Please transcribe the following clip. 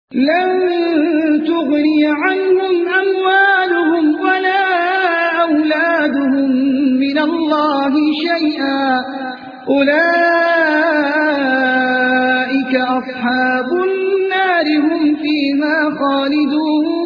لن تغني عنهم أموالهم ولا أولادهم من الله شيئا أولئك أصحاب النار هم فيها خالدون